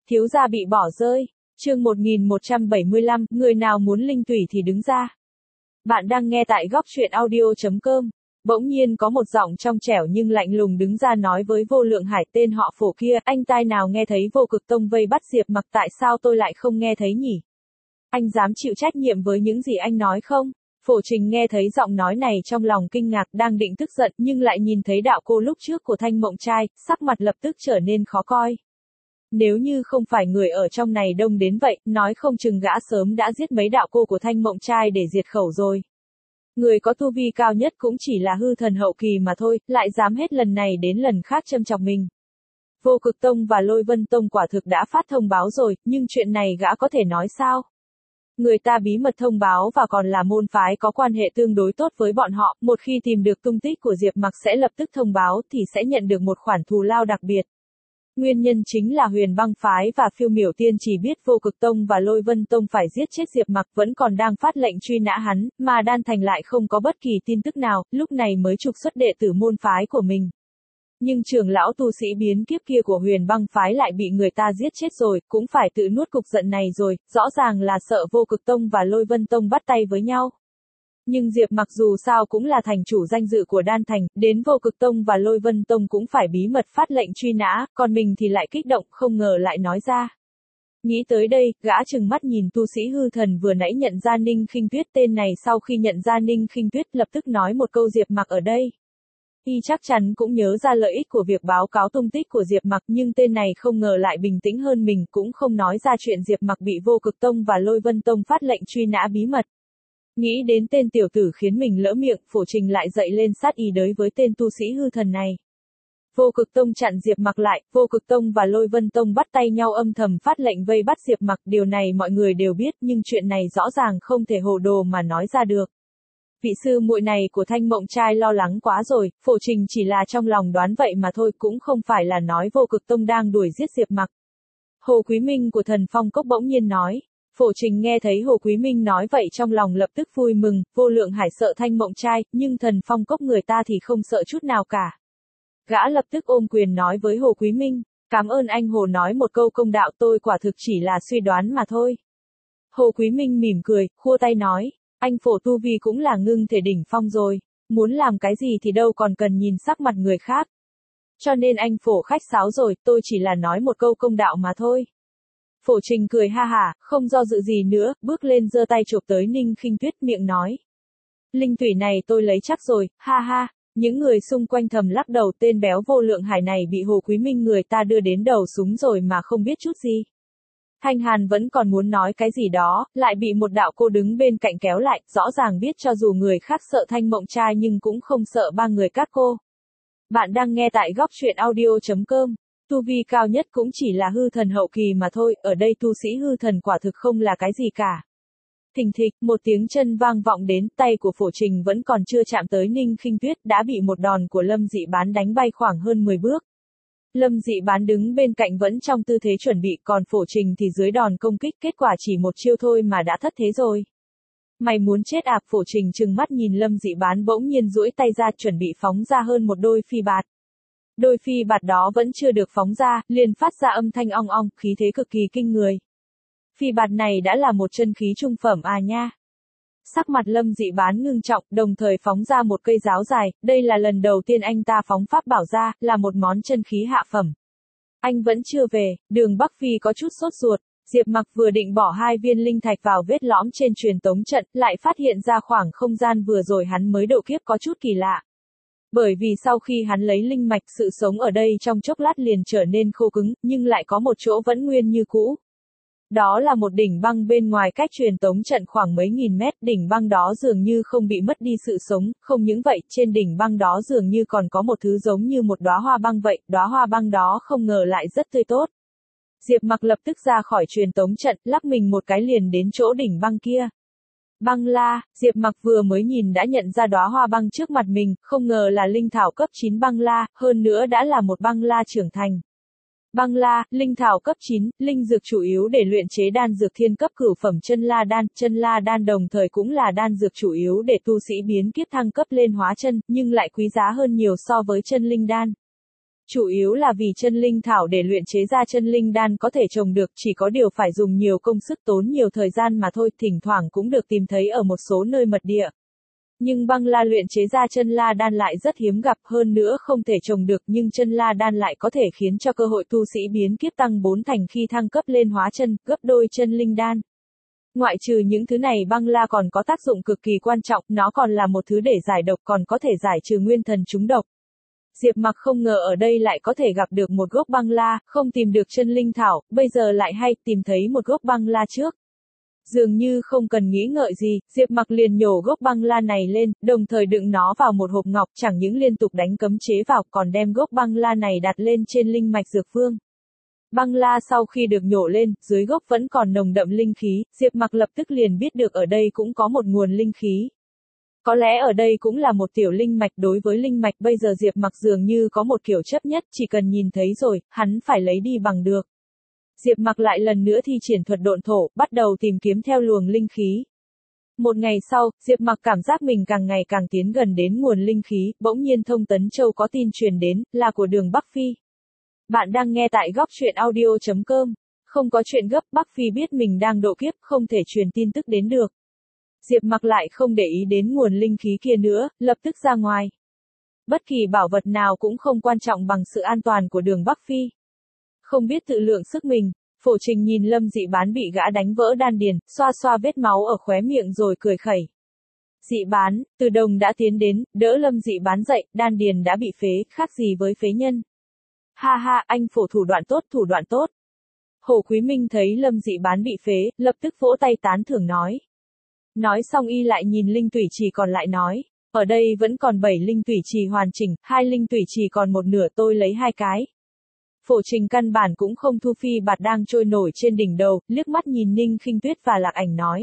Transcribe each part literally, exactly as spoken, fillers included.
Thiếu gia bị bỏ rơi. Chương một nghìn một trăm bảy mươi lăm, người nào muốn linh tủy thì đứng ra. Bạn đang nghe tại góc truyện audio chấm com. Bỗng nhiên có một giọng trong trẻo nhưng lạnh lùng đứng ra nói với Vô Lượng Hải, tên họ Phổ kia, anh tai nào nghe thấy Vô Cực Tông vây bắt Diệp Mặc, tại sao tôi lại không nghe thấy nhỉ? Anh dám chịu trách nhiệm với những gì anh nói không? Phổ Trình nghe thấy giọng nói này trong lòng kinh ngạc, đang định tức giận nhưng lại nhìn thấy đạo cô lúc trước của Thanh Mộng Trai, sắc mặt lập tức trở nên khó coi. Nếu như không phải người ở trong này đông đến vậy, nói không chừng gã sớm đã giết mấy đạo cô của Thanh Mộng Trai để diệt khẩu rồi. Người có tu vi cao nhất cũng chỉ là hư thần hậu kỳ mà thôi, lại dám hết lần này đến lần khác châm chọc mình. Vô Cực Tông và Lôi Vân Tông quả thực đã phát thông báo rồi, nhưng chuyện này gã có thể nói sao? Người ta bí mật thông báo và còn là môn phái có quan hệ tương đối tốt với bọn họ, một khi tìm được tung tích của Diệp Mặc sẽ lập tức thông báo thì sẽ nhận được một khoản thù lao đặc biệt. Nguyên nhân chính là Huyền Băng Phái và Phiêu Miểu Tiên chỉ biết Vô Cực Tông và Lôi Vân Tông phải giết chết Diệp Mặc, vẫn còn đang phát lệnh truy nã hắn, mà Đan Thành lại không có bất kỳ tin tức nào, lúc này mới trục xuất đệ tử môn phái của mình. Nhưng trưởng lão tu sĩ biến kiếp kia của Huyền Băng Phái lại bị người ta giết chết rồi, cũng phải tự nuốt cục giận này rồi, rõ ràng là sợ Vô Cực Tông và Lôi Vân Tông bắt tay với nhau. Nhưng Diệp Mặc dù sao cũng là thành chủ danh dự của Đan Thành, đến Vô Cực Tông và Lôi Vân Tông cũng phải bí mật phát lệnh truy nã, còn mình thì lại kích động, không ngờ lại nói ra. Nghĩ tới đây, gã trừng mắt nhìn tu sĩ hư thần vừa nãy nhận ra Ninh Khinh Tuyết, tên này sau khi nhận ra Ninh Khinh Tuyết lập tức nói một câu Diệp Mặc ở đây. Y chắc chắn cũng nhớ ra lợi ích của việc báo cáo tung tích của Diệp Mặc, nhưng tên này không ngờ lại bình tĩnh hơn mình, cũng không nói ra chuyện Diệp Mặc bị Vô Cực Tông và Lôi Vân Tông phát lệnh truy nã bí mật. Nghĩ đến tên tiểu tử khiến mình lỡ miệng, Phổ Trình lại dậy lên sát ý đối với tên tu sĩ hư thần này. Vô Cực Tông chặn Diệp Mặc lại, Vô Cực Tông và Lôi Vân Tông bắt tay nhau âm thầm phát lệnh vây bắt Diệp Mặc, điều này mọi người đều biết nhưng chuyện này rõ ràng không thể hồ đồ mà nói ra được. Vị sư muội này của Thanh Mộng Trai lo lắng quá rồi, Phổ Trình chỉ là trong lòng đoán vậy mà thôi, cũng không phải là nói Vô Cực Tông đang đuổi giết Diệp Mặc. Hồ Quý Minh của Thần Phong Cốc bỗng nhiên nói. Phổ Trình nghe thấy Hồ Quý Minh nói vậy trong lòng lập tức vui mừng, Vô Lượng Hải sợ Thanh Mộng Trai, nhưng Thần Phong Cốc người ta thì không sợ chút nào cả. Gã lập tức ôm quyền nói với Hồ Quý Minh, cảm ơn anh Hồ nói một câu công đạo, tôi quả thực chỉ là suy đoán mà thôi. Hồ Quý Minh mỉm cười, khua tay nói, anh Phổ tu vi cũng là ngưng thể đỉnh phong rồi, muốn làm cái gì thì đâu còn cần nhìn sắc mặt người khác. Cho nên anh Phổ khách sáo rồi, tôi chỉ là nói một câu công đạo mà thôi. Phổ Trình cười ha hả, không do dự gì nữa, bước lên giơ tay chụp tới Ninh Khinh Tuyết, miệng nói. Linh tủy này tôi lấy chắc rồi, ha ha. Những người xung quanh thầm lắc đầu, tên béo Vô Lượng Hải này bị Hồ Quý Minh người ta đưa đến đầu súng rồi mà không biết chút gì. Thanh Hàn vẫn còn muốn nói cái gì đó, lại bị một đạo cô đứng bên cạnh kéo lại, rõ ràng biết cho dù người khác sợ Thanh Mộng Trai nhưng cũng không sợ ba người các cô. Bạn đang nghe tại góc truyện audio chấm com. Tu vi cao nhất cũng chỉ là hư thần hậu kỳ mà thôi, ở đây tu sĩ hư thần quả thực không là cái gì cả. Thình thịch, một tiếng chân vang vọng đến, tay của Phổ Trình vẫn còn chưa chạm tới Ninh Khinh Tuyết đã bị một đòn của Lâm Dị Bán đánh bay khoảng hơn mười bước. Lâm Dị Bán đứng bên cạnh vẫn trong tư thế chuẩn bị, còn Phổ Trình thì dưới đòn công kích, kết quả chỉ một chiêu thôi mà đã thất thế rồi. Mày muốn chết à? Phổ Trình trừng mắt nhìn Lâm Dị Bán bỗng nhiên duỗi tay ra chuẩn bị phóng ra hơn một đôi phi bạt. Đôi phi bạt đó vẫn chưa được phóng ra, liền phát ra âm thanh ong ong, khí thế cực kỳ kinh người. Phi bạt này đã là một chân khí trung phẩm à nha. Sắc mặt Lâm Dị Bán ngưng trọng, đồng thời phóng ra một cây giáo dài, đây là lần đầu tiên anh ta phóng pháp bảo ra, là một món chân khí hạ phẩm. Anh vẫn chưa về, Đường Bắc Phi có chút sốt ruột, Diệp Mặc vừa định bỏ hai viên linh thạch vào vết lõm trên truyền tống trận, lại phát hiện ra khoảng không gian vừa rồi hắn mới độ kiếp có chút kỳ lạ. Bởi vì sau khi hắn lấy linh mạch, sự sống ở đây trong chốc lát liền trở nên khô cứng, nhưng lại có một chỗ vẫn nguyên như cũ. Đó là một đỉnh băng bên ngoài cách truyền tống trận khoảng mấy nghìn mét, đỉnh băng đó dường như không bị mất đi sự sống, không những vậy, trên đỉnh băng đó dường như còn có một thứ giống như một đóa hoa băng vậy, đóa hoa băng đó không ngờ lại rất tươi tốt. Diệp Mặc lập tức ra khỏi truyền tống trận, lắc mình một cái liền đến chỗ đỉnh băng kia. Băng la, Diệp Mặc vừa mới nhìn đã nhận ra đóa hoa băng trước mặt mình, không ngờ là linh thảo cấp chín băng la, hơn nữa đã là một băng la trưởng thành. Băng la, linh thảo cấp chín, linh dược chủ yếu để luyện chế đan dược thiên cấp cửu phẩm chân la đan, chân la đan đồng thời cũng là đan dược chủ yếu để tu sĩ biến kiếp thăng cấp lên hóa chân, nhưng lại quý giá hơn nhiều so với chân linh đan. Chủ yếu là vì chân linh thảo để luyện chế ra chân linh đan có thể trồng được, chỉ có điều phải dùng nhiều công sức tốn nhiều thời gian mà thôi, thỉnh thoảng cũng được tìm thấy ở một số nơi mật địa. Nhưng băng la luyện chế ra chân la đan lại rất hiếm gặp, hơn nữa không thể trồng được, nhưng chân la đan lại có thể khiến cho cơ hội tu sĩ biến kiếp tăng bốn thành khi thăng cấp lên hóa chân, gấp đôi chân linh đan. Ngoại trừ những thứ này, băng la còn có tác dụng cực kỳ quan trọng, nó còn là một thứ để giải độc, còn có thể giải trừ nguyên thần trúng độc. Diệp Mặc không ngờ ở đây lại có thể gặp được một gốc băng la, không tìm được chân linh thảo, bây giờ lại hay tìm thấy một gốc băng la trước. Dường như không cần nghĩ ngợi gì, Diệp Mặc liền nhổ gốc băng la này lên, đồng thời đựng nó vào một hộp ngọc, chẳng những liên tục đánh cấm chế vào, còn đem gốc băng la này đặt lên trên linh mạch dược phương. Băng la sau khi được nhổ lên, dưới gốc vẫn còn nồng đậm linh khí, Diệp Mặc lập tức liền biết được ở đây cũng có một nguồn linh khí. Có lẽ ở đây cũng là một tiểu linh mạch, đối với linh mạch bây giờ Diệp Mặc dường như có một kiểu chấp nhất, chỉ cần nhìn thấy rồi, hắn phải lấy đi bằng được. Diệp Mặc lại lần nữa thi triển thuật độn thổ, bắt đầu tìm kiếm theo luồng linh khí. Một ngày sau, Diệp Mặc cảm giác mình càng ngày càng tiến gần đến nguồn linh khí, bỗng nhiên Thông Tấn Châu có tin truyền đến, là của Đường Bắc Phi. Bạn đang nghe tại góc truyện audio chấm com. Không có chuyện gấp, Bắc Phi biết mình đang độ kiếp, không thể truyền tin tức đến được. Diệp Mặc lại không để ý đến nguồn linh khí kia nữa, lập tức ra ngoài. Bất kỳ bảo vật nào cũng không quan trọng bằng sự an toàn của Đường Bắc Phi. Không biết tự lượng sức mình, Phổ Trình nhìn Lâm Dị Bán bị gã đánh vỡ đan điền, xoa xoa vết máu ở khóe miệng rồi cười khẩy. Dị Bán, Từ Đồng đã tiến đến, đỡ Lâm Dị Bán dậy, đan điền đã bị phế, khác gì với phế nhân. Ha ha, anh Phổ thủ đoạn tốt, thủ đoạn tốt. Hồ Quý Minh thấy Lâm Dị Bán bị phế, lập tức vỗ tay tán thưởng nói. Nói xong y lại nhìn linh tủy trì còn lại nói, ở đây vẫn còn bảy linh tủy trì hoàn chỉnh, hai linh tủy trì còn một nửa, tôi lấy hai cái. Phổ Trình căn bản cũng không thu phi bạt đang trôi nổi trên đỉnh đầu, liếc mắt nhìn Ninh Khinh Tuyết và Lạc Ảnh nói.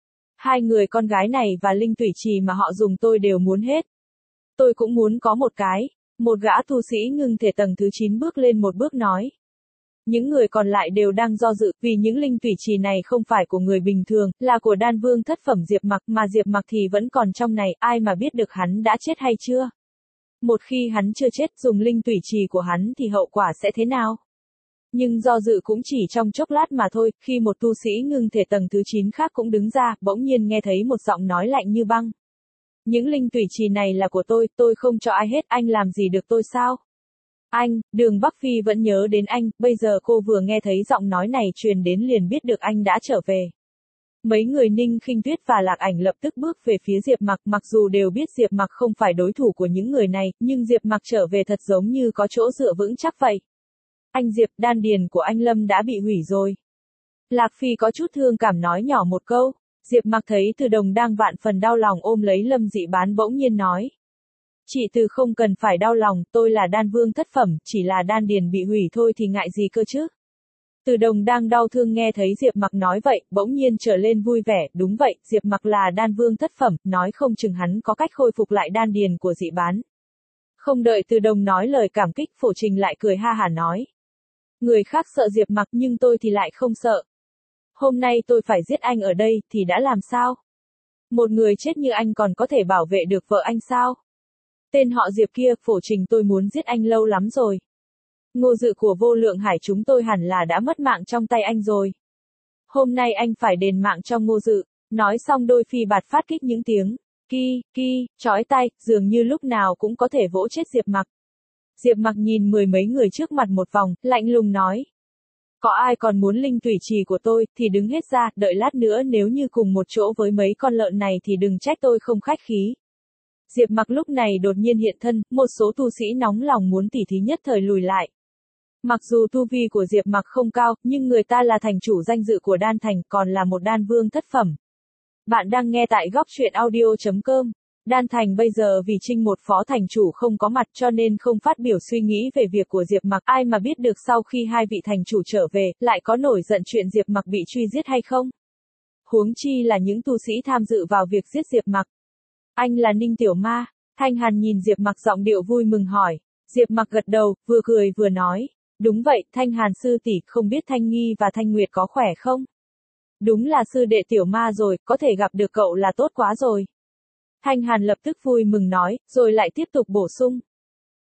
Hai người con gái này và linh tủy trì mà họ dùng tôi đều muốn hết. Tôi cũng muốn có một cái. Một gã tu sĩ ngưng thể tầng thứ chín bước lên một bước nói. Những người còn lại đều đang do dự, vì những linh tủy trì này không phải của người bình thường, là của đan vương thất phẩm Diệp Mặc, mà Diệp Mặc thì vẫn còn trong này, ai mà biết được hắn đã chết hay chưa. Một khi hắn chưa chết, dùng linh tủy trì của hắn thì hậu quả sẽ thế nào? Nhưng do dự cũng chỉ trong chốc lát mà thôi, khi một tu sĩ ngưng thể tầng thứ chín khác cũng đứng ra, bỗng nhiên nghe thấy một giọng nói lạnh như băng. Những linh tủy trì này là của tôi, tôi không cho ai hết, anh làm gì được tôi sao? Anh, Đường Bắc Phi vẫn nhớ đến anh, bây giờ cô vừa nghe thấy giọng nói này truyền đến liền biết được anh đã trở về. Mấy người Ninh Khinh Tuyết và Lạc Ảnh lập tức bước về phía Diệp Mặc, mặc dù đều biết Diệp Mặc không phải đối thủ của những người này, nhưng Diệp Mặc trở về thật giống như có chỗ dựa vững chắc vậy. Anh Diệp, đan điền của anh Lâm đã bị hủy rồi. Lạc Phi có chút thương cảm nói nhỏ một câu. Diệp Mặc thấy Từ Đồng đang vạn phần đau lòng ôm lấy Lâm Dị Bán bỗng nhiên nói. Chị Từ không cần phải đau lòng, tôi là đan vương thất phẩm, chỉ là đan điền bị hủy thôi thì ngại gì cơ chứ. Từ Đồng đang đau thương nghe thấy Diệp Mặc nói vậy, bỗng nhiên trở lên vui vẻ, đúng vậy, Diệp Mặc là đan vương thất phẩm, nói không chừng hắn có cách khôi phục lại đan điền của Dị Bán. Không đợi Từ Đồng nói lời cảm kích, Phổ Trình lại cười ha hả nói. Người khác sợ Diệp Mặc nhưng tôi thì lại không sợ. Hôm nay tôi phải giết anh ở đây, thì đã làm sao? Một người chết như anh còn có thể bảo vệ được vợ anh sao? Tên họ Diệp kia, Phổ Trình tôi muốn giết anh lâu lắm rồi. Ngô Dự của Vô Lượng Hải chúng tôi hẳn là đã mất mạng trong tay anh rồi. Hôm nay anh phải đền mạng cho Ngô Dự. Nói xong đôi phi bạt phát kích những tiếng, ki, ki, chói tai, dường như lúc nào cũng có thể vỗ chết Diệp Mặc. Diệp Mặc nhìn mười mấy người trước mặt một vòng, lạnh lùng nói. Có ai còn muốn linh tủy trì của tôi, thì đứng hết ra, đợi lát nữa nếu như cùng một chỗ với mấy con lợn này thì đừng trách tôi không khách khí. Diệp Mặc lúc này đột nhiên hiện thân, một số tu sĩ nóng lòng muốn tỉ thí nhất thời lùi lại. Mặc dù tu vi của Diệp Mặc không cao, nhưng người ta là thành chủ danh dự của đan thành, còn là một đan vương thất phẩm. Bạn đang nghe tại góc truyện audio chấm com. Đan thành bây giờ vì trinh một phó thành chủ không có mặt cho nên không phát biểu suy nghĩ về việc của Diệp Mặc, ai mà biết được sau khi hai vị thành chủ trở về, lại có nổi giận chuyện Diệp Mặc bị truy giết hay không. Huống chi là những tu sĩ tham dự vào việc giết Diệp Mặc. Anh là Ninh Tiểu Ma, Thanh Hàn nhìn Diệp Mặc giọng điệu vui mừng hỏi. Diệp Mặc gật đầu, vừa cười vừa nói. Đúng vậy, Thanh Hàn sư tỷ, không biết Thanh Nghi và Thanh Nguyệt có khỏe không? Đúng là sư đệ Tiểu Ma rồi, có thể gặp được cậu là tốt quá rồi. Thanh Hàn lập tức vui mừng nói, rồi lại tiếp tục bổ sung.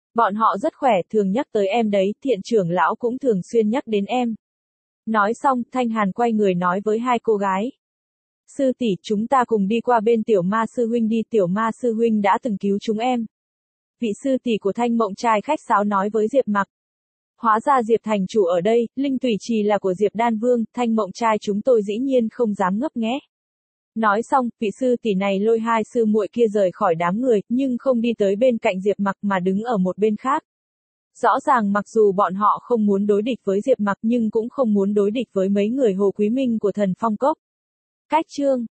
Bọn họ rất khỏe, thường nhắc tới em đấy, Thiện trưởng lão cũng thường xuyên nhắc đến em. Nói xong, Thanh Hàn quay người nói với hai cô gái. Sư tỷ, chúng ta cùng đi qua bên tiểu ma sư huynh đi, tiểu ma sư huynh đã từng cứu chúng em. Vị sư tỷ của Thanh Mộng trai khách sáo nói với Diệp Mặc. Hóa ra Diệp thành chủ ở đây, linh tùy trì là của Diệp Đan Vương, Thanh Mộng trai chúng tôi dĩ nhiên không dám ngấp nghé. Nói xong, vị sư tỷ này lôi hai sư muội kia rời khỏi đám người, nhưng không đi tới bên cạnh Diệp Mặc mà đứng ở một bên khác. Rõ ràng mặc dù bọn họ không muốn đối địch với Diệp Mặc nhưng cũng không muốn đối địch với mấy người Hồ Quý Minh của Thần Phong Cốc. Cách chương